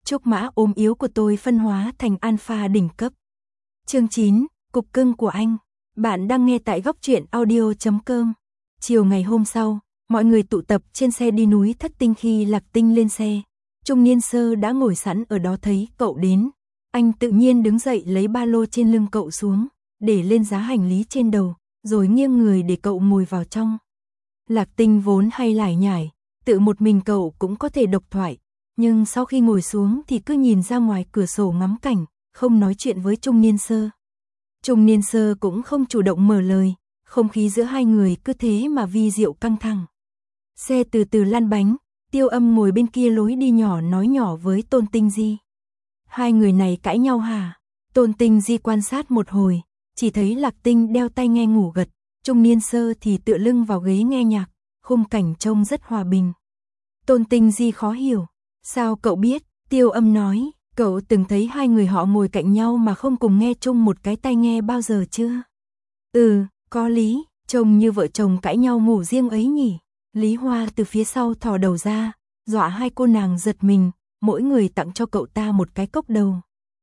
Trúc mã ốm yếu của tôi phân hóa thành alpha đỉnh cấp. Chương 9, cục cưng của anh. Bạn đang nghe tại góc truyện audio.com. Chiều ngày hôm sau, mọi người tụ tập trên xe đi núi Thất Tinh. Khi Lạc Tinh lên xe, Trung Niên Sơ đã ngồi sẵn ở đó. Thấy cậu đến, anh tự nhiên đứng dậy lấy ba lô trên lưng cậu xuống, để lên giá hành lý trên đầu, rồi nghiêng người để cậu ngồi vào trong. Lạc Tinh vốn hay lải nhải, tự một mình cậu cũng có thể độc thoại, nhưng sau khi ngồi xuống thì cứ nhìn ra ngoài cửa sổ ngắm cảnh, không nói chuyện với Trung Niên Sơ. Trung Niên Sơ cũng không chủ động mở lời, không khí giữa hai người cứ thế mà vi diệu căng thẳng. Xe từ từ lăn bánh, Tiêu Âm ngồi bên kia lối đi nhỏ nói nhỏ với Tôn Tinh Di. Hai người này cãi nhau hả? Tôn Tinh Di quan sát một hồi, chỉ thấy Lạc Tinh đeo tai nghe ngủ gật, Trung Niên Sơ thì tựa lưng vào ghế nghe nhạc, khung cảnh trông rất hòa bình. Tôn Tinh Di khó hiểu, sao cậu biết? Tiêu Âm nói, cậu từng thấy hai người họ ngồi cạnh nhau mà không cùng nghe chung một cái tai nghe bao giờ chưa? Có lý, trông như vợ chồng cãi nhau ngủ riêng ấy nhỉ. Lý Hoa từ phía sau thò đầu ra, dọa hai cô nàng giật mình, mỗi người tặng cho cậu ta một cái cốc đầu.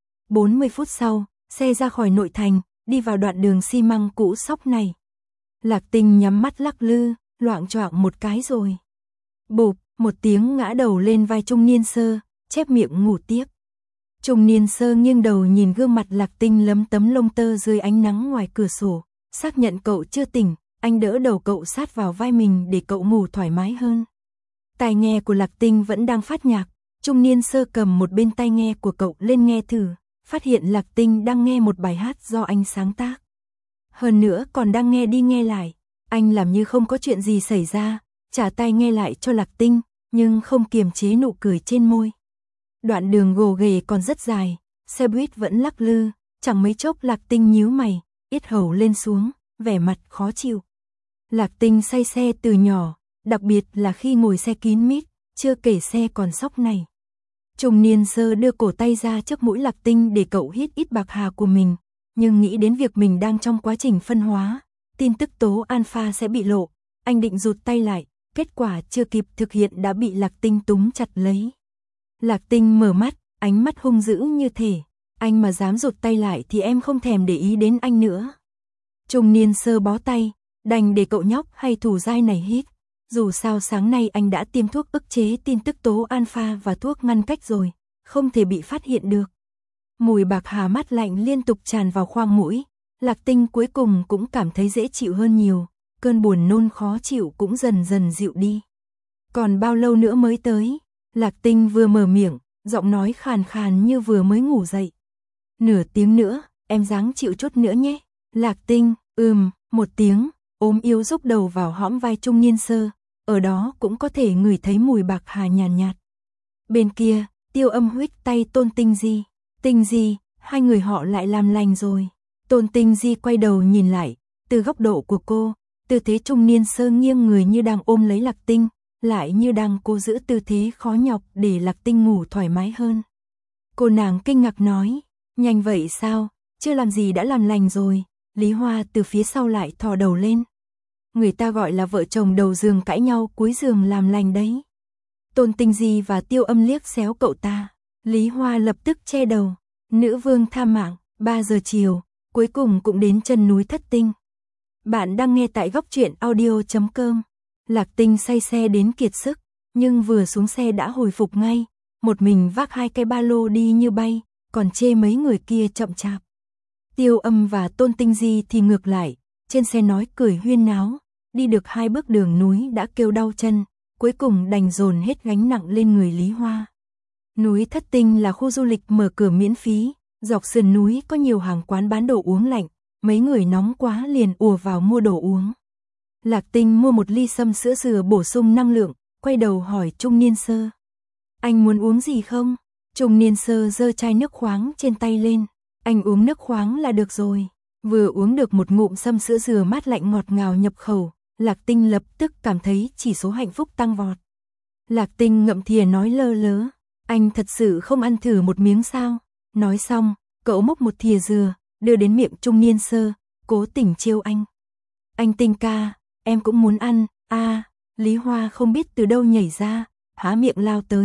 40 phút sau, xe ra khỏi nội thành, đi vào đoạn đường xi măng cũ xóc này. Lạc Tinh nhắm mắt lắc lư, loạng choạng một cái rồi. Bụp, một tiếng ngã đầu lên vai Trung Niên Sơ, chép miệng ngủ tiếp. Trung Niên Sơ nghiêng đầu nhìn gương mặt Lạc Tinh lấm tấm lông tơ dưới ánh nắng ngoài cửa sổ, xác nhận cậu chưa tỉnh, anh đỡ đầu cậu sát vào vai mình để cậu ngủ thoải mái hơn. Tai nghe của Lạc Tinh vẫn đang phát nhạc, Trung Niên Sơ cầm một bên tai nghe của cậu lên nghe thử, phát hiện Lạc Tinh đang nghe một bài hát do anh sáng tác. Hơn nữa còn đang nghe đi nghe lại, anh làm như không có chuyện gì xảy ra, trả tai nghe lại cho Lạc Tinh, nhưng không kiềm chế nụ cười trên môi. Đoạn đường gồ ghề còn rất dài, xe buýt vẫn lắc lư, chẳng mấy chốc Lạc Tinh nhíu mày, yết hầu lên xuống, vẻ mặt khó chịu. Lạc Tinh say xe từ nhỏ, đặc biệt là khi ngồi xe kín mít, chưa kể xe còn xóc này. Trung Niên Sơ đưa cổ tay ra trước mũi Lạc Tinh để cậu hít ít bạc hà của mình, nhưng nghĩ đến việc mình đang trong quá trình phân hóa, tin tức tố alpha sẽ bị lộ, anh định rụt tay lại, kết quả chưa kịp thực hiện đã bị Lạc Tinh túm chặt lấy. Lạc Tinh mở mắt, ánh mắt hung dữ như thể, anh mà dám rụt tay lại thì em không thèm để ý đến anh nữa. Trung Niên Sơ bó tay, đành để cậu nhóc hay thủ dai này hít. Dù sao sáng nay anh đã tiêm thuốc ức chế tin tức tố alpha và thuốc ngăn cách rồi, không thể bị phát hiện được. Mùi bạc hà mát lạnh liên tục tràn vào khoang mũi, Lạc Tinh cuối cùng cũng cảm thấy dễ chịu hơn nhiều, cơn buồn nôn khó chịu cũng dần dần dịu đi. Còn bao lâu nữa mới tới? Lạc Tinh vừa mở miệng, giọng nói khàn khàn như vừa mới ngủ dậy. Nửa tiếng nữa, em ráng chịu chút nữa nhé. Lạc Tinh, một tiếng, ốm yếu rúc đầu vào hõm vai Trung Niên Sơ, ở đó cũng có thể ngửi thấy mùi bạc hà nhàn nhạt. Bên kia, Tiêu Âm huých tay Tôn Tinh Di. Tinh Di, hai người họ lại làm lành rồi. Tôn Tinh Di quay đầu nhìn lại, từ góc độ của cô, tư thế Trung Niên Sơ nghiêng người như đang ôm lấy Lạc Tinh, lại như đang cố giữ tư thế khó nhọc để Lạc Tinh ngủ thoải mái hơn. Cô nàng kinh ngạc nói, nhanh vậy sao, chưa làm gì đã làm lành rồi. Lý Hoa từ phía sau lại thò đầu lên. Người ta gọi là vợ chồng đầu giường cãi nhau cuối giường làm lành đấy. Tôn Tinh Di và Tiêu Âm liếc xéo cậu ta. Lý Hoa lập tức che đầu. Nữ vương tha mạng, 3 giờ chiều, cuối cùng cũng đến chân núi Thất Tinh. Bạn đang nghe tại góc truyện audio.com. Lạc Tinh say xe đến kiệt sức, nhưng vừa xuống xe đã hồi phục ngay, một mình vác 2 cái ba lô đi như bay, còn chê mấy người kia chậm chạp. Tiêu Âm và Tôn Tinh Di thì ngược lại, trên xe nói cười huyên náo, đi được 2 bước đường núi đã kêu đau chân, cuối cùng đành dồn hết gánh nặng lên người Lý Hoa. Núi Thất Tinh là khu du lịch mở cửa miễn phí, dọc sườn núi có nhiều hàng quán bán đồ uống lạnh, mấy người nóng quá liền ùa vào mua đồ uống. Lạc Tinh mua một ly sâm sữa dừa bổ sung năng lượng, quay đầu hỏi Trung Niên Sơ. Anh muốn uống gì không? Trung Niên Sơ giơ chai nước khoáng trên tay lên. Anh uống nước khoáng là được rồi. Vừa uống được một ngụm sâm sữa dừa mát lạnh ngọt ngào nhập khẩu, Lạc Tinh lập tức cảm thấy chỉ số hạnh phúc tăng vọt. Lạc Tinh ngậm thìa nói lơ lớ, anh thật sự không ăn thử một miếng sao? Nói xong, cậu múc một thìa dừa, đưa đến miệng Trung Niên Sơ, cố tình trêu anh. Anh Tinh ca, em cũng muốn ăn. Lý Hoa không biết từ đâu nhảy ra, há miệng lao tới,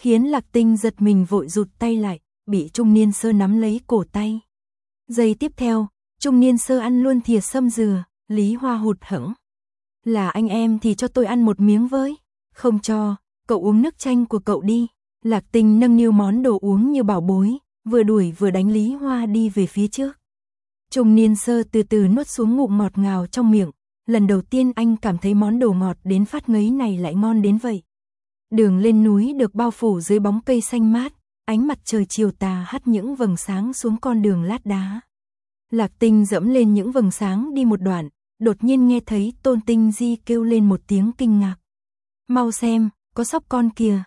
khiến Lạc Tinh giật mình vội rụt tay lại, bị trung niên sơ nắm lấy cổ tay. Giây tiếp theo, trung niên sơ ăn luôn thìa sâm dừa, Lý Hoa hụt hẫng. Là anh em thì cho tôi ăn một miếng với. Không cho, cậu uống nước chanh của cậu đi. Lạc Tinh nâng niu món đồ uống như bảo bối, vừa đuổi vừa đánh Lý Hoa đi về phía trước. Trung niên sơ từ từ nuốt xuống ngụm ngọt ngào trong miệng, lần đầu tiên anh cảm thấy món đồ ngọt đến phát ngấy này lại ngon đến vậy. Đường lên núi được bao phủ dưới bóng cây xanh mát, ánh mặt trời chiều tà hắt những vầng sáng xuống con đường lát đá. Lạc Tinh dẫm lên những vầng sáng đi một đoạn, đột nhiên nghe thấy Tôn Tinh Di kêu lên một tiếng kinh ngạc. Mau xem, có sóc con kìa.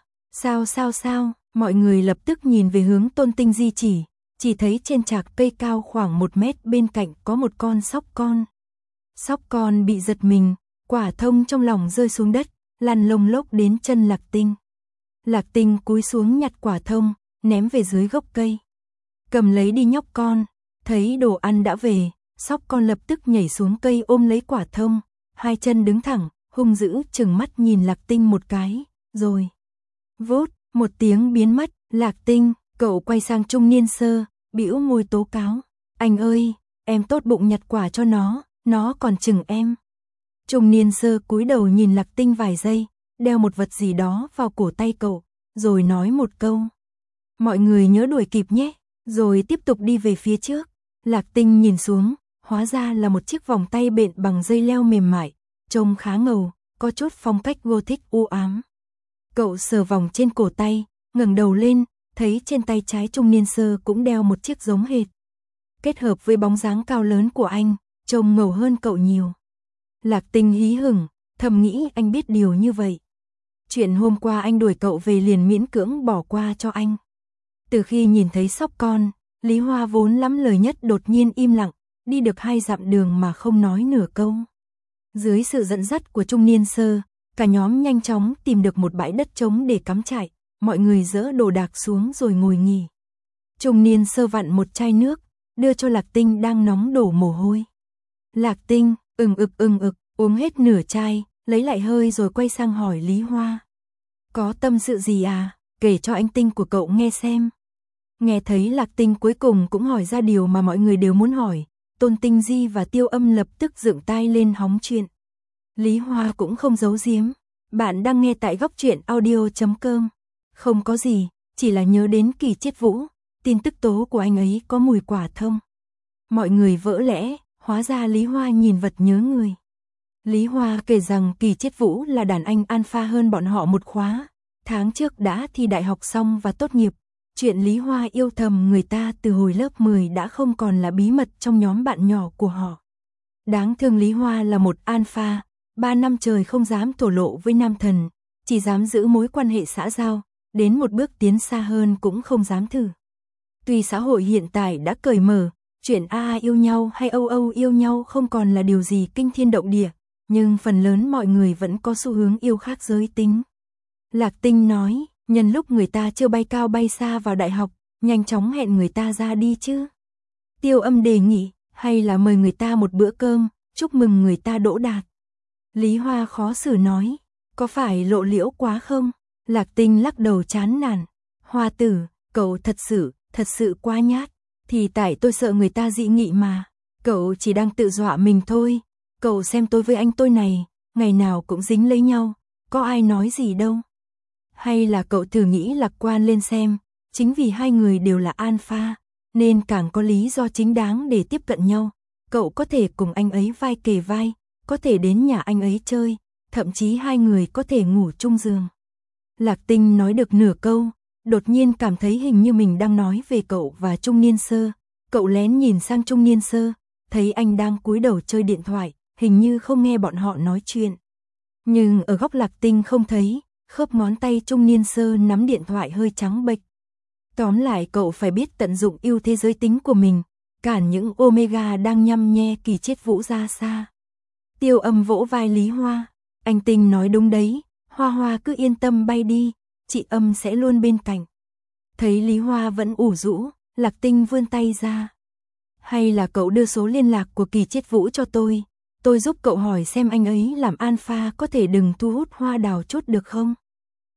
Sao, mọi người lập tức nhìn về hướng Tôn Tinh Di chỉ thấy trên trạc cây cao khoảng 1 mét bên cạnh có một con sóc con. Sóc con bị giật mình, quả thông trong lòng rơi xuống đất, lăn lông lốc đến chân Lạc Tinh. Lạc Tinh cúi xuống nhặt quả thông, ném về dưới gốc cây. Cầm lấy đi nhóc con, thấy đồ ăn đã về, sóc con lập tức nhảy xuống cây ôm lấy quả thông, hai chân đứng thẳng, hung dữ trừng mắt nhìn Lạc Tinh một cái, rồi vút, một tiếng biến mất. Lạc Tinh, cậu quay sang trung niên sơ, bĩu môi tố cáo. Anh ơi, em tốt bụng nhặt quả cho nó còn chừng em. Trung niên sơ cúi đầu nhìn Lạc Tinh vài giây, đeo một vật gì đó vào cổ tay cậu, rồi nói một câu. Mọi người nhớ đuổi kịp nhé, rồi tiếp tục đi về phía trước. Lạc Tinh nhìn xuống, hóa ra là một chiếc vòng tay bện bằng dây leo mềm mại, trông khá ngầu, có chút phong cách Gothic u ám. Cậu sờ vòng trên cổ tay, ngẩng đầu lên, thấy trên tay trái trung niên sơ cũng đeo một chiếc giống hệt. Kết hợp với bóng dáng cao lớn của anh, trông ngầu hơn cậu nhiều. Lạc Tinh hí hửng, thầm nghĩ anh biết điều như vậy. Chuyện hôm qua anh đuổi cậu về liền miễn cưỡng bỏ qua cho anh. Từ khi nhìn thấy sóc con, Lý Hoa vốn lắm lời nhất đột nhiên im lặng, đi được 2 dặm đường mà không nói nửa câu. Dưới sự dẫn dắt của trung niên sơ, cả nhóm nhanh chóng tìm được một bãi đất trống để cắm trại, mọi người dỡ đồ đạc xuống rồi ngồi nghỉ. Trung niên sơ vặn một chai nước, đưa cho Lạc Tinh đang nóng đổ mồ hôi. Lạc Tinh, ừng ực, uống hết nửa chai, lấy lại hơi rồi quay sang hỏi Lý Hoa. Có tâm sự gì à, kể cho anh Tinh của cậu nghe xem. Nghe thấy Lạc Tinh cuối cùng cũng hỏi ra điều mà mọi người đều muốn hỏi, Tôn Tinh Di và Tiêu Âm lập tức dựng tai lên hóng chuyện. Lý Hoa cũng không giấu giếm. Bạn đang nghe tại góc truyện audio.com. Không có gì, chỉ là nhớ đến Kỳ Chiết Vũ, tin tức tố của anh ấy có mùi quả thông. Mọi người vỡ lẽ, hóa ra Lý Hoa nhìn vật nhớ người. Lý Hoa kể rằng Kỳ Chiết Vũ là đàn anh alpha hơn bọn họ một khóa. Tháng trước đã thi đại học xong và tốt nghiệp. Chuyện Lý Hoa yêu thầm người ta từ hồi lớp 10 đã không còn là bí mật trong nhóm bạn nhỏ của họ. Đáng thương Lý Hoa là một alpha, 3 năm trời không dám thổ lộ với nam thần, chỉ dám giữ mối quan hệ xã giao, đến một bước tiến xa hơn cũng không dám thử. Tuy xã hội hiện tại đã cởi mở, chuyện AA yêu nhau hay Âu yêu nhau không còn là điều gì kinh thiên động địa, nhưng phần lớn mọi người vẫn có xu hướng yêu khác giới tính. Lạc Tinh nói, nhân lúc người ta chưa bay cao bay xa vào đại học, nhanh chóng hẹn người ta ra đi chứ. Tiêu Âm đề nghị, hay là mời người ta một bữa cơm, chúc mừng người ta đỗ đạt. Lý Hoa khó xử nói, có phải lộ liễu quá không? Lạc Tinh lắc đầu chán nản. Hoa tử, cậu thật sự quá nhát. Thì tại tôi sợ người ta dị nghị mà. Cậu chỉ đang tự dọa mình thôi. Cậu xem tôi với anh tôi này, ngày nào cũng dính lấy nhau, có ai nói gì đâu. Hay là cậu thử nghĩ lạc quan lên xem, chính vì hai người đều là alpha, nên càng có lý do chính đáng để tiếp cận nhau. Cậu có thể cùng anh ấy vai kề vai, có thể đến nhà anh ấy chơi, thậm chí hai người có thể ngủ chung giường. Lạc Tinh nói được nửa câu, đột nhiên cảm thấy hình như mình đang nói về cậu và trung niên sơ. Cậu lén nhìn sang trung niên sơ, thấy anh đang cúi đầu chơi điện thoại, hình như không nghe bọn họ nói chuyện. Nhưng ở góc Lạc Tinh không thấy, khớp ngón tay trung niên sơ nắm điện thoại hơi trắng bệch. Tóm lại cậu phải biết tận dụng ưu thế giới tính của mình, cản những Omega đang nhăm nhe Kỳ Chiết Vũ ra xa. Tiêu Âm vỗ vai Lý Hoa, anh Tinh nói đúng đấy, Hoa Hoa cứ yên tâm bay đi, chị Âm sẽ luôn bên cạnh. Thấy Lý Hoa vẫn ủ rũ, Lạc Tinh vươn tay ra. Hay là cậu đưa số liên lạc của Kỳ Chiết Vũ cho tôi giúp cậu hỏi xem anh ấy làm alpha có thể đừng thu hút Hoa Đào chút được không?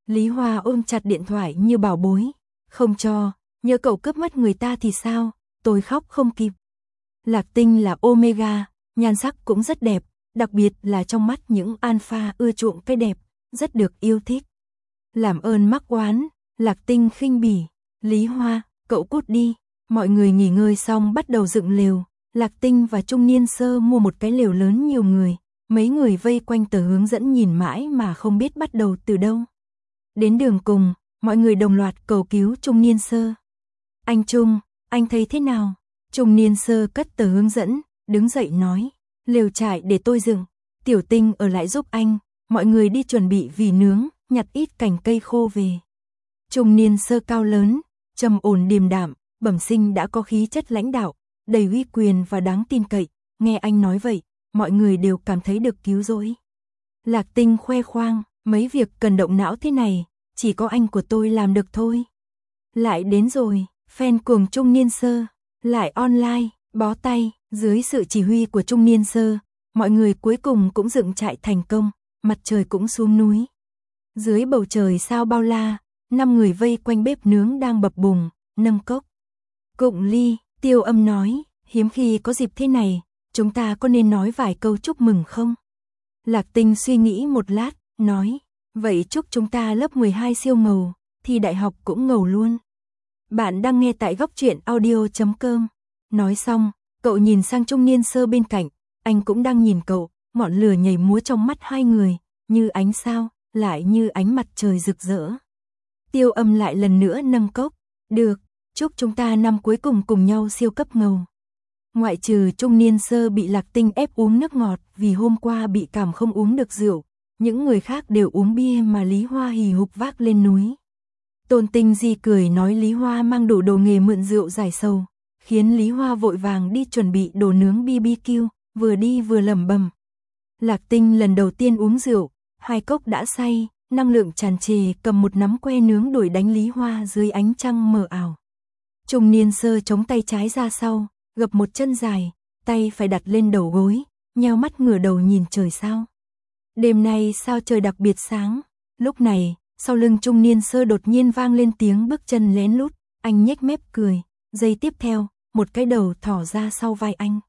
Lý Hoa ôm chặt điện thoại như bảo bối. Không cho, nhớ cậu cướp mất người ta thì sao, tôi khóc không kịp. Lạc Tinh là Omega, nhan sắc cũng rất đẹp, đặc biệt là trong mắt những alpha ưa chuộng cái đẹp, rất được yêu thích. Làm ơn mắc oán, Lạc Tinh khinh bỉ. Lý Hoa, cậu cút đi. Mọi người nghỉ ngơi xong bắt đầu dựng lều. Lạc Tinh và Trung Niên Sơ mua một cái lều lớn nhiều người. Mấy người vây quanh tờ hướng dẫn nhìn mãi mà không biết bắt đầu từ đâu. Đến đường cùng, mọi người đồng loạt cầu cứu Trung Niên Sơ. Anh Trung, anh thấy thế nào? Trung Niên Sơ cất tờ hướng dẫn, đứng dậy nói. Lều trại để tôi dựng, Tiểu Tinh ở lại giúp anh. Mọi người đi chuẩn bị vỉ nướng, nhặt ít cành cây khô về. Trung Niên Sơ cao lớn, trầm ổn điềm đạm, bẩm sinh đã có khí chất lãnh đạo, đầy uy quyền và đáng tin cậy. Nghe anh nói vậy, mọi người đều cảm thấy được cứu rỗi. Lạc Tinh khoe khoang, mấy việc cần động não thế này, chỉ có anh của tôi làm được thôi. Lại đến rồi, fan cuồng Trung Niên Sơ, lại online, bó tay, dưới sự chỉ huy của Trung Niên Sơ, mọi người cuối cùng cũng dựng trại thành công, mặt trời cũng xuống núi. Dưới bầu trời sao bao la, 5 người vây quanh bếp nướng đang bập bùng, nâng cốc. Cụng ly, Tiêu Âm nói, hiếm khi có dịp thế này, chúng ta có nên nói vài câu chúc mừng không? Lạc Tinh suy nghĩ một lát, nói, vậy chúc chúng ta lớp 12 siêu ngầu, thi đại học cũng ngầu luôn. Bạn đang nghe tại góc truyện audio.com. Nói xong, cậu nhìn sang Trung Niên Sơ bên cạnh, anh cũng đang nhìn cậu, ngọn lửa nhảy múa trong mắt hai người, như ánh sao, lại như ánh mặt trời rực rỡ. Tiêu Âm lại lần nữa nâng cốc, được, chúc chúng ta năm cuối cùng nhau siêu cấp ngầu. Ngoại trừ Trung Niên Sơ bị Lạc Tinh ép uống nước ngọt vì hôm qua bị cảm không uống được rượu, những người khác đều uống bia mà Lý Hoa hì hục vác lên núi. Tôn Tinh Di cười nói Lý Hoa mang đủ đồ nghề mượn rượu giải sầu, khiến Lý Hoa vội vàng đi chuẩn bị đồ nướng BBQ, vừa đi vừa lẩm bẩm. Lạc Tinh lần đầu tiên uống rượu, 2 cốc đã say, năng lượng tràn trề, cầm một nắm que nướng đuổi đánh Lý Hoa dưới ánh trăng mờ ảo. Trung Niên Sơ chống tay trái ra sau, gập một chân dài, tay phải đặt lên đầu gối, nheo mắt ngửa đầu nhìn trời sao. Đêm nay sao trời đặc biệt sáng. Lúc này, sau lưng Trung Niên Sơ đột nhiên vang lên tiếng bước chân lén lút, anh nhếch mép cười, giây tiếp theo, một cái đầu thỏ ra sau vai anh.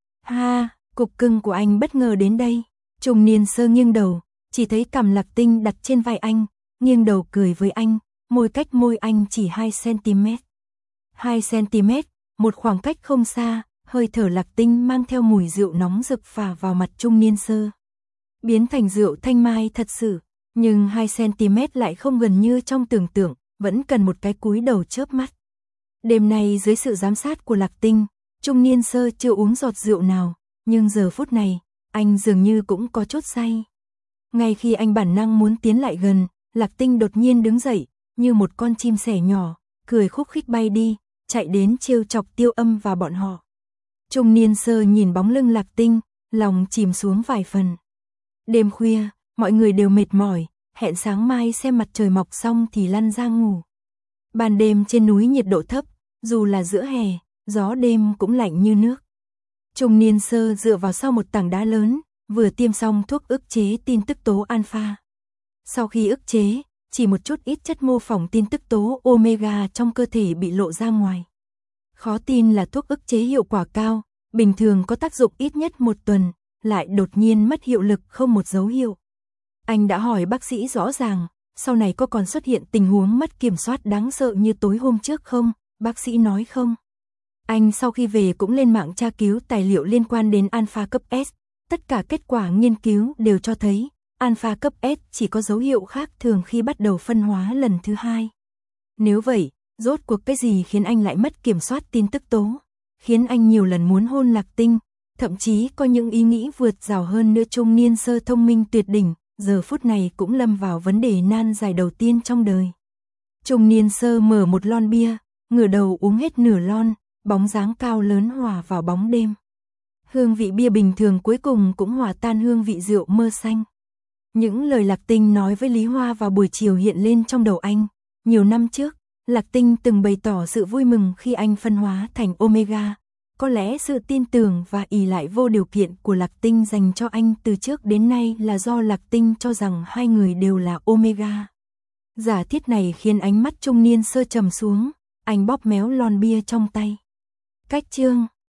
Ha, cục cưng của anh bất ngờ đến đây. Trung Niên Sơ nghiêng đầu, chỉ thấy cằm Lạc Tinh đặt trên vai anh, nghiêng đầu cười với anh, môi cách môi anh chỉ 2 cm. 2 cm, một khoảng cách không xa, hơi thở Lạc Tinh mang theo mùi rượu nóng rực phả vào mặt Trung Niên Sơ. Biến thành rượu thanh mai thật sự, nhưng 2 cm lại không gần như trong tưởng tượng, vẫn cần một cái cúi đầu chớp mắt. Đêm nay dưới sự giám sát của Lạc Tinh, Trung Niên Sơ chưa uống giọt rượu nào, nhưng giờ phút này, anh dường như cũng có chút say. Ngay khi anh bản năng muốn tiến lại gần, Lạc Tinh đột nhiên đứng dậy, như một con chim sẻ nhỏ, cười khúc khích bay đi, chạy đến trêu chọc Tiêu Âm và bọn họ. Trung Niên Sơ nhìn bóng lưng Lạc Tinh, lòng chìm xuống vài phần. Đêm khuya, mọi người đều mệt mỏi, hẹn sáng mai xem mặt trời mọc xong thì lăn ra ngủ. Ban đêm trên núi nhiệt độ thấp, dù là giữa hè, gió đêm cũng lạnh như nước. Trung Niên Sơ dựa vào sau một tảng đá lớn, vừa tiêm xong thuốc ức chế tin tức tố alpha. Sau khi ức chế, chỉ một chút ít chất mô phỏng tin tức tố omega trong cơ thể bị lộ ra ngoài. Khó tin là thuốc ức chế hiệu quả cao, bình thường có tác dụng ít nhất 1 tuần, lại đột nhiên mất hiệu lực không một dấu hiệu. Anh đã hỏi bác sĩ rõ ràng, sau này có còn xuất hiện tình huống mất kiểm soát đáng sợ như tối hôm trước không? Bác sĩ nói không. Anh sau khi về cũng lên mạng tra cứu tài liệu liên quan đến alpha cấp S. Tất cả kết quả nghiên cứu đều cho thấy, alpha cấp S chỉ có dấu hiệu khác thường khi bắt đầu phân hóa lần thứ 2. Nếu vậy, rốt cuộc cái gì khiến anh lại mất kiểm soát tin tức tố? Khiến anh nhiều lần muốn hôn Lạc Tinh, thậm chí có những ý nghĩ vượt rào hơn nữa. Trung Niên Sơ thông minh tuyệt đỉnh, giờ phút này cũng lâm vào vấn đề nan giải đầu tiên trong đời. Trung Niên Sơ mở một lon bia, ngửa đầu uống hết nửa lon, bóng dáng cao lớn hòa vào bóng đêm. Hương vị bia bình thường cuối cùng cũng hòa tan hương vị rượu mơ xanh. Những lời Lạc Tinh nói với Lý Hoa vào buổi chiều hiện lên trong đầu anh. Nhiều năm trước, Lạc Tinh từng bày tỏ sự vui mừng khi anh phân hóa thành Omega. Có lẽ sự tin tưởng và ỷ lại vô điều kiện của Lạc Tinh dành cho anh từ trước đến nay là do Lạc Tinh cho rằng hai người đều là Omega. Giả thiết này khiến ánh mắt trung niên Sơ trầm xuống, anh bóp méo lon bia trong tay. Cách chương